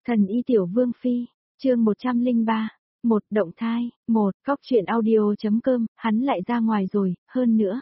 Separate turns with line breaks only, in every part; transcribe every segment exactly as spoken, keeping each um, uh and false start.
Thần y tiểu vương phi, chương một trăm lẻ ba, một động thai, một cóc truyện audio.com, hắn lại ra ngoài rồi, hơn nữa.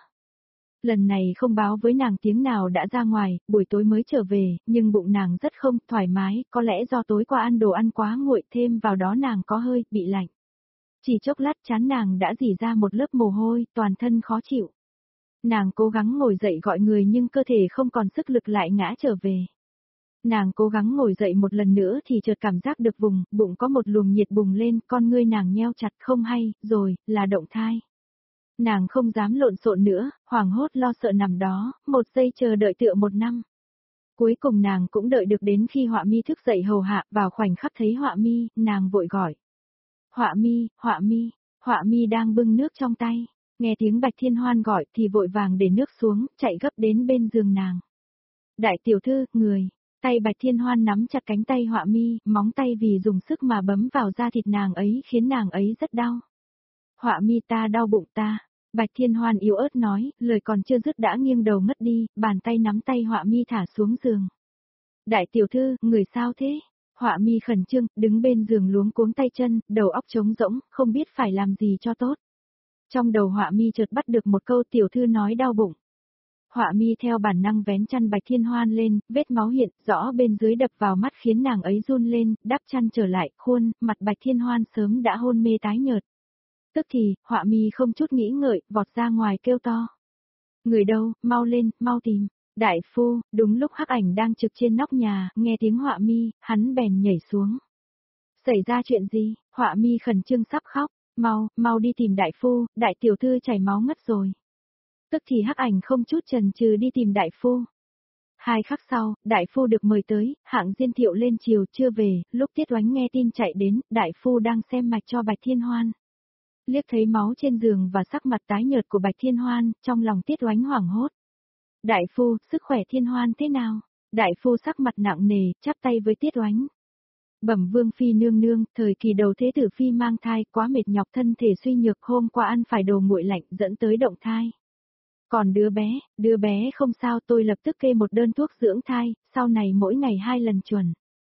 Lần này không báo với nàng tiếng nào đã ra ngoài, buổi tối mới trở về, nhưng bụng nàng rất không thoải mái, có lẽ do tối qua ăn đồ ăn quá nguội, thêm vào đó nàng có hơi bị lạnh. Chỉ chốc lát trán nàng đã rỉ ra một lớp mồ hôi, toàn thân khó chịu. Nàng cố gắng ngồi dậy gọi người nhưng cơ thể không còn sức lực lại ngã trở về. Nàng cố gắng ngồi dậy một lần nữa thì chợt cảm giác được vùng, bụng có một luồng nhiệt bùng lên, con ngươi nàng nheo chặt không hay, rồi, là động thai. Nàng không dám lộn xộn nữa, hoảng hốt lo sợ nằm đó, một giây chờ đợi tựa một năm. Cuối cùng nàng cũng đợi được đến khi Họa Mi thức dậy hầu hạ, vào khoảnh khắc thấy Họa Mi, nàng vội gọi. Họa Mi, Họa Mi, Họa Mi đang bưng nước trong tay, nghe tiếng Bạch Thiên Hoan gọi thì vội vàng để nước xuống, chạy gấp đến bên giường nàng. Đại tiểu thư, người. Tay Bạch Thiên Hoan nắm chặt cánh tay Họa Mi, móng tay vì dùng sức mà bấm vào da thịt nàng ấy khiến nàng ấy rất đau. Họa Mi, ta đau bụng ta. Bạch Thiên Hoan yếu ớt nói, lời còn chưa dứt đã nghiêng đầu ngất đi, bàn tay nắm tay Họa Mi thả xuống giường. Đại tiểu thư, người sao thế? Họa Mi khẩn trương, đứng bên giường luống cuống tay chân, đầu óc trống rỗng, không biết phải làm gì cho tốt. Trong đầu Họa Mi chợt bắt được một câu tiểu thư nói đau bụng. Họa Mi theo bản năng vén chăn Bạch Thiên Hoan lên, vết máu hiện rõ bên dưới đập vào mắt khiến nàng ấy run lên, đắp chăn trở lại, khuôn, mặt Bạch Thiên Hoan sớm đã hôn mê tái nhợt. Tức thì, Họa Mi không chút nghĩ ngợi, vọt ra ngoài kêu to. Người đâu, mau lên, mau tìm. Đại phu, đúng lúc Hắc Ảnh đang trực trên nóc nhà, nghe tiếng Họa Mi, hắn bèn nhảy xuống. Xảy ra chuyện gì? Họa Mi khẩn trương sắp khóc, mau, mau đi tìm đại phu, đại tiểu thư chảy máu ngất rồi. Tức thì Hắc Ảnh không chút chần chừ đi tìm đại phu. Hai khắc sau, đại phu được mời tới, Hạng Diên Thiệu lên chiều chưa về, lúc Tiết Oánh nghe tin chạy đến, đại phu đang xem mạch cho Bạch Thiên Hoan. Liếc thấy máu trên giường và sắc mặt tái nhợt của Bạch Thiên Hoan, trong lòng Tiết Oánh hoảng hốt. Đại phu, sức khỏe Thiên Hoan thế nào? Đại phu sắc mặt nặng nề, chắp tay với Tiết Oánh. Bẩm vương phi nương nương, thời kỳ đầu thế tử phi mang thai quá mệt nhọc thân thể suy nhược, hôm qua ăn phải đồ nguội lạnh dẫn tới động thai. Còn đứa bé, đứa bé không sao, tôi lập tức kê một đơn thuốc dưỡng thai, sau này mỗi ngày hai lần chuẩn.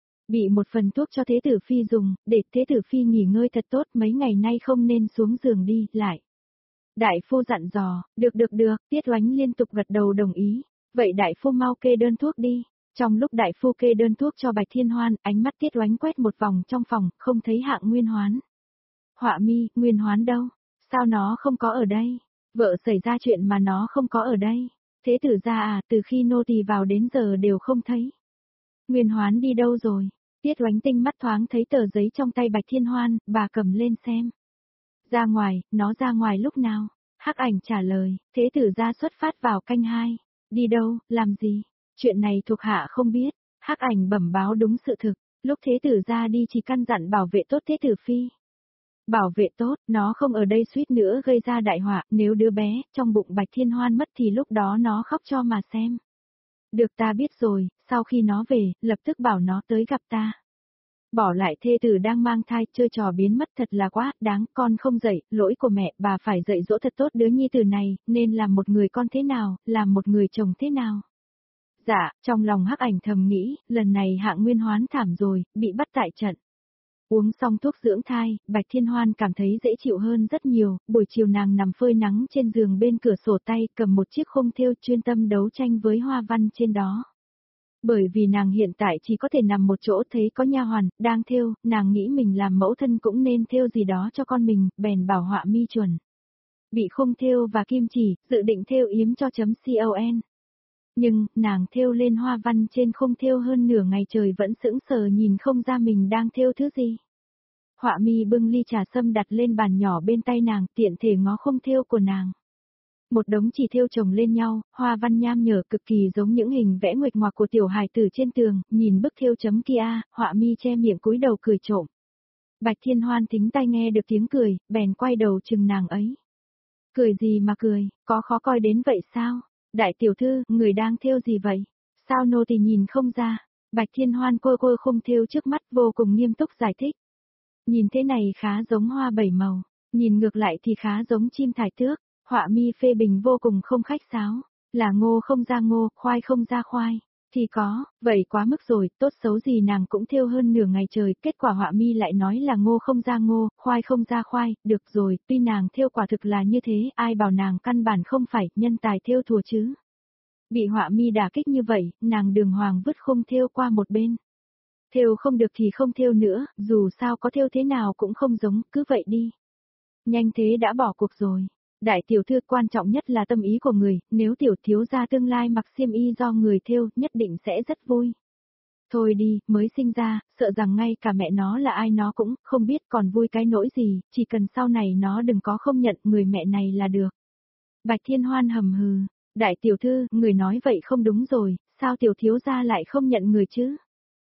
Bị một phần thuốc cho thế tử phi dùng, để thế tử phi nghỉ ngơi thật tốt, mấy ngày nay không nên xuống giường đi, lại. Đại phu dặn dò, được được được, Tiết Oánh liên tục gật đầu đồng ý, vậy đại phu mau kê đơn thuốc đi. Trong lúc đại phu kê đơn thuốc cho Bạch Thiên Hoan, ánh mắt Tiết Oánh quét một vòng trong phòng, không thấy Hạng Nguyên Hoán. Họa Mi, Nguyên Hoán đâu? Sao nó không có ở đây? Vợ xảy ra chuyện mà nó không có ở đây. Thế tử gia à, từ khi nô tỳ vào đến giờ đều không thấy. Nguyên Hoán đi đâu rồi? Tiết Oánh tinh mắt thoáng thấy tờ giấy trong tay Bạch Thiên Hoan, bà cầm lên xem. Ra ngoài, nó ra ngoài lúc nào? Hắc Ảnh trả lời, thế tử gia xuất phát vào canh hai. Đi đâu, làm gì? Chuyện này thuộc hạ không biết. Hắc Ảnh bẩm báo đúng sự thực, lúc thế tử gia đi chỉ căn dặn bảo vệ tốt thế tử phi. Bảo vệ tốt, nó không ở đây suýt nữa gây ra đại họa, nếu đứa bé trong bụng Bạch Thiên Hoan mất thì lúc đó nó khóc cho mà xem. Được, ta biết rồi, sau khi nó về, lập tức bảo nó tới gặp ta. Bỏ lại thê tử đang mang thai, chơi trò biến mất thật là quá đáng, con không dạy, lỗi của mẹ, bà phải dạy dỗ thật tốt đứa nhi tử này, nên làm một người con thế nào, làm một người chồng thế nào. Dạ, trong lòng Hắc Ảnh thầm nghĩ, lần này Hạng Nguyên Hoán thảm rồi, bị bắt tại trận. Uống xong thuốc dưỡng thai, Bạch Thiên Hoan cảm thấy dễ chịu hơn rất nhiều, buổi chiều nàng nằm phơi nắng trên giường bên cửa sổ tay, cầm một chiếc khung thêu chuyên tâm đấu tranh với hoa văn trên đó. Bởi vì nàng hiện tại chỉ có thể nằm một chỗ, thấy có nha hoàn đang thêu, nàng nghĩ mình làm mẫu thân cũng nên thêu gì đó cho con mình, bèn bảo Họa Mi chuẩn bị khung thêu và kim chỉ, dự định thêu yếm cho chấm con. Nhưng, nàng thêu lên hoa văn trên khung thêu hơn nửa ngày trời vẫn sững sờ nhìn không ra mình đang thêu thứ gì. Họa Mi bưng ly trà sâm đặt lên bàn nhỏ bên tay nàng, tiện thể ngó khung thêu của nàng. Một đống chỉ thêu chồng lên nhau, hoa văn nham nhở cực kỳ giống những hình vẽ nguệch ngoạc của tiểu hài tử trên tường, nhìn bức thêu chấm kia, Họa Mi che miệng cúi đầu cười trộm. Bạch Thiên Hoan thính tai nghe được tiếng cười, bèn quay đầu chừng nàng ấy. Cười gì mà cười, có khó coi đến vậy sao? Đại tiểu thư, người đang thêu gì vậy? Sao nô tỳ nhìn không ra? Bạch Thiên Hoan cô cô khung thêu trước mắt vô cùng nghiêm túc giải thích. Nhìn thế này khá giống hoa bảy màu, nhìn ngược lại thì khá giống chim thải tước. Họa Mi phê bình vô cùng không khách sáo, là ngô không ra ngô, khoai không ra khoai. Thì có, vậy quá mức rồi, tốt xấu gì nàng cũng thêu hơn nửa ngày trời, kết quả họa mi lại nói là ngô không ra ngô, khoai không ra khoai, được rồi, tuy nàng thêu quả thực là như thế, ai bảo nàng căn bản không phải, nhân tài thêu thùa chứ. Bị họa mi đả kích như vậy, nàng đường hoàng vứt khung thêu qua một bên. Thêu không được thì không thêu nữa, dù sao có thêu thế nào cũng không giống, cứ vậy đi. Nhanh thế đã bỏ cuộc rồi. Đại tiểu thư quan trọng nhất là tâm ý của người, nếu tiểu thiếu gia tương lai mặc xiêm y do người thêu, nhất định sẽ rất vui. Thôi đi, mới sinh ra, sợ rằng ngay cả mẹ nó là ai nó cũng không biết còn vui cái nỗi gì, chỉ cần sau này nó đừng có không nhận người mẹ này là được. Bạch Thiên Hoan hầm hừ, đại tiểu thư, người nói vậy không đúng rồi, sao tiểu thiếu gia lại không nhận người chứ?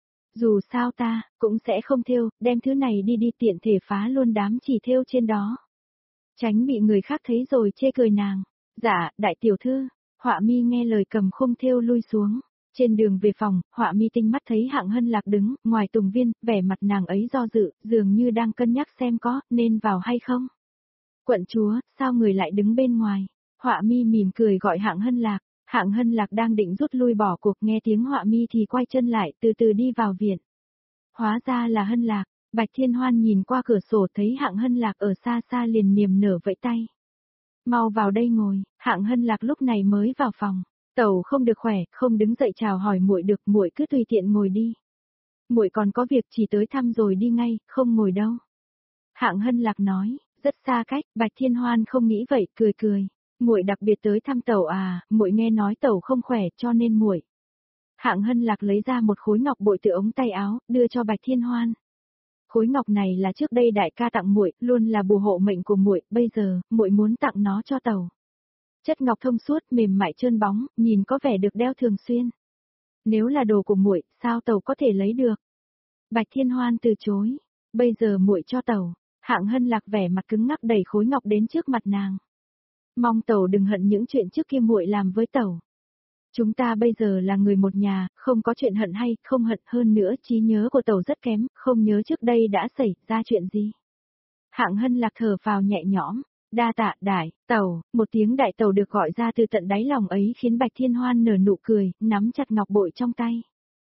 Dù sao ta, cũng sẽ không thêu, đem thứ này đi đi tiện thể phá luôn đám chỉ thêu trên đó. Tránh bị người khác thấy rồi chê cười nàng. Dạ, đại tiểu thư, họa mi nghe lời cầm khung thêu lui xuống. Trên đường về phòng, họa mi tinh mắt thấy hạng hân lạc đứng, ngoài tùng viên, vẻ mặt nàng ấy do dự, dường như đang cân nhắc xem có, nên vào hay không. Quận chúa, sao người lại đứng bên ngoài? Họa mi mỉm cười gọi hạng hân lạc. Hạng hân lạc đang định rút lui bỏ cuộc, nghe tiếng họa mi thì quay chân lại, từ từ đi vào viện. Hóa ra là hân lạc. Bạch Thiên Hoan nhìn qua cửa sổ thấy hạng hân lạc ở xa xa liền niềm nở vẫy tay. Mau vào đây ngồi, hạng hân lạc lúc này mới vào phòng. Tẩu không được khỏe, không đứng dậy chào hỏi muội được, muội cứ tùy tiện ngồi đi. Muội còn có việc chỉ tới thăm rồi đi ngay, không ngồi đâu. Hạng hân lạc nói, rất xa cách, Bạch Thiên Hoan không nghĩ vậy, cười cười. Muội đặc biệt tới thăm tẩu à, muội nghe nói tẩu không khỏe cho nên muội. Hạng hân lạc lấy ra một khối ngọc bội từ ống tay áo, đưa cho Bạch Thiên Hoan. Khối ngọc này là trước đây đại ca tặng muội, luôn là bùa hộ mệnh của muội, bây giờ muội muốn tặng nó cho tẩu. Chất ngọc thông suốt, mềm mại trơn bóng, nhìn có vẻ được đeo thường xuyên. Nếu là đồ của muội, sao tẩu có thể lấy được? Bạch Thiên Hoan từ chối. Bây giờ muội cho tẩu. Hạng hân lạc vẻ mặt cứng ngắc đẩy khối ngọc đến trước mặt nàng. Mong tẩu đừng hận những chuyện trước kia muội làm với tẩu. Chúng ta bây giờ là người một nhà, không có chuyện hận hay không hận, hơn nữa trí nhớ của tẩu rất kém, không nhớ trước đây đã xảy ra chuyện gì. Hạng hân lạc thở vào nhẹ nhõm, đa tạ đại, tẩu, một tiếng đại tẩu được gọi ra từ tận đáy lòng ấy khiến Bạch Thiên Hoan nở nụ cười, nắm chặt ngọc bội trong tay.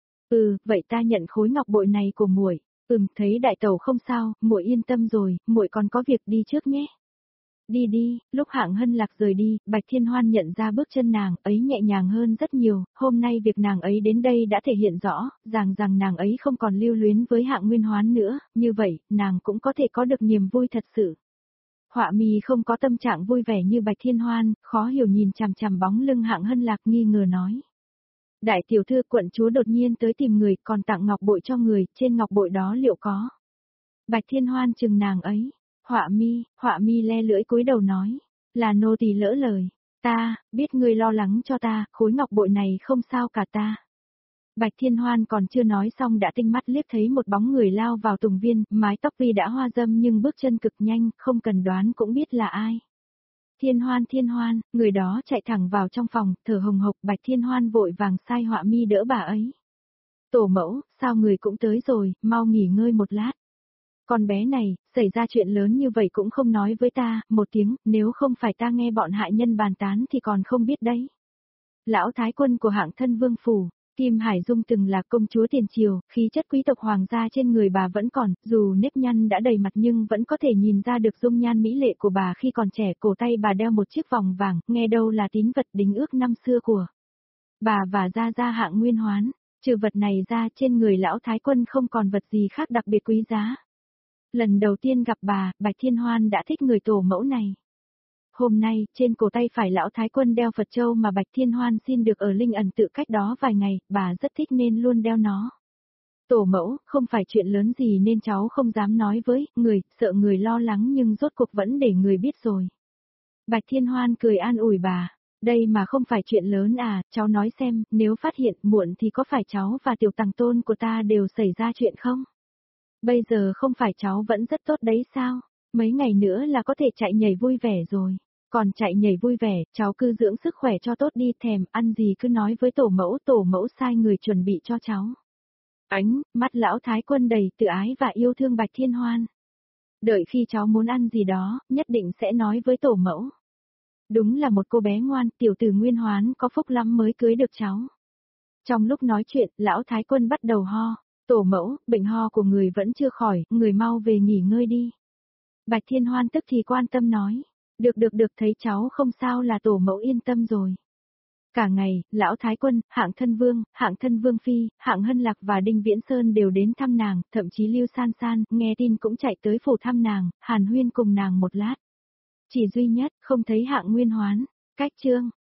Ừ, vậy ta nhận khối ngọc bội này của muội. Ừm, thấy đại tẩu không sao, muội yên tâm rồi, muội còn có việc đi trước nhé. Đi đi, lúc hạng hân lạc rời đi, Bạch Thiên Hoan nhận ra bước chân nàng ấy nhẹ nhàng hơn rất nhiều, hôm nay việc nàng ấy đến đây đã thể hiện rõ, rằng rằng nàng ấy không còn lưu luyến với hạng Nguyên Hoán nữa, như vậy, nàng cũng có thể có được niềm vui thật sự. Họa mi không có tâm trạng vui vẻ như Bạch Thiên Hoan, khó hiểu nhìn chằm chằm bóng lưng hạng hân lạc nghi ngờ nói. Đại tiểu thư quận chúa đột nhiên tới tìm người, còn tặng ngọc bội cho người, trên ngọc bội đó liệu có? Bạch Thiên Hoan chừng nàng ấy. Họa mi, họa mi le lưỡi cúi đầu nói, là nô tỳ lỡ lời, ta, biết ngươi lo lắng cho ta, khối ngọc bội này không sao cả ta. Bạch Thiên Hoan còn chưa nói xong đã tinh mắt liếc thấy một bóng người lao vào tùng viên, mái tóc tuy đã hoa dâm nhưng bước chân cực nhanh, không cần đoán cũng biết là ai. Thiên Hoan Thiên Hoan, người đó chạy thẳng vào trong phòng, thở hồng hộc, Bạch Thiên Hoan vội vàng sai họa mi đỡ bà ấy. Tổ mẫu, sao người cũng tới rồi, mau nghỉ ngơi một lát. Con bé này, xảy ra chuyện lớn như vậy cũng không nói với ta, một tiếng, nếu không phải ta nghe bọn hại nhân bàn tán thì còn không biết đấy. Lão thái quân của hạng thân vương phủ, Kim Hải Dung từng là công chúa tiền triều, khí chất quý tộc hoàng gia trên người bà vẫn còn, dù nếp nhăn đã đầy mặt nhưng vẫn có thể nhìn ra được dung nhan mỹ lệ của bà khi còn trẻ, cổ tay bà đeo một chiếc vòng vàng, nghe đâu là tín vật đính ước năm xưa của bà và gia gia hạng Nguyên Hoán, trừ vật này ra trên người lão thái quân không còn vật gì khác đặc biệt quý giá. Lần đầu tiên gặp bà, Bạch Thiên Hoan đã thích người tổ mẫu này. Hôm nay, trên cổ tay phải lão thái quân đeo Phật châu mà Bạch Thiên Hoan xin được ở Linh Ẩn tự cách đó vài ngày, bà rất thích nên luôn đeo nó. Tổ mẫu, không phải chuyện lớn gì nên cháu không dám nói với người, sợ người lo lắng nhưng rốt cuộc vẫn để người biết rồi. Bạch Thiên Hoan cười an ủi bà, đây mà không phải chuyện lớn à, cháu nói xem, nếu phát hiện muộn thì có phải cháu và tiểu tàng tôn của ta đều xảy ra chuyện không? Bây giờ không phải cháu vẫn rất tốt đấy sao? Mấy ngày nữa là có thể chạy nhảy vui vẻ rồi. Còn chạy nhảy vui vẻ, cháu cứ dưỡng sức khỏe cho tốt đi, thèm ăn gì cứ nói với tổ mẫu, tổ mẫu sai người chuẩn bị cho cháu. Ánh, mắt lão thái quân đầy tự ái và yêu thương Bạch Thiên Hoan. Đợi khi cháu muốn ăn gì đó, nhất định sẽ nói với tổ mẫu. Đúng là một cô bé ngoan, tiểu tử Nguyên Hoán có phúc lắm mới cưới được cháu. Trong lúc nói chuyện, lão thái quân bắt đầu ho. Tổ mẫu, bệnh ho của người vẫn chưa khỏi, người mau về nghỉ ngơi đi. Bạch Thiên Hoan tức thì quan tâm nói. Được được được, thấy cháu không sao là tổ mẫu yên tâm rồi. Cả ngày, lão thái quân, hạng thân vương, hạng thân vương phi, hạng hân lạc và đinh viễn sơn đều đến thăm nàng, thậm chí Lưu San San, nghe tin cũng chạy tới phủ thăm nàng, hàn huyên cùng nàng một lát. Chỉ duy nhất, không thấy hạng nguyên hoán. Cách chương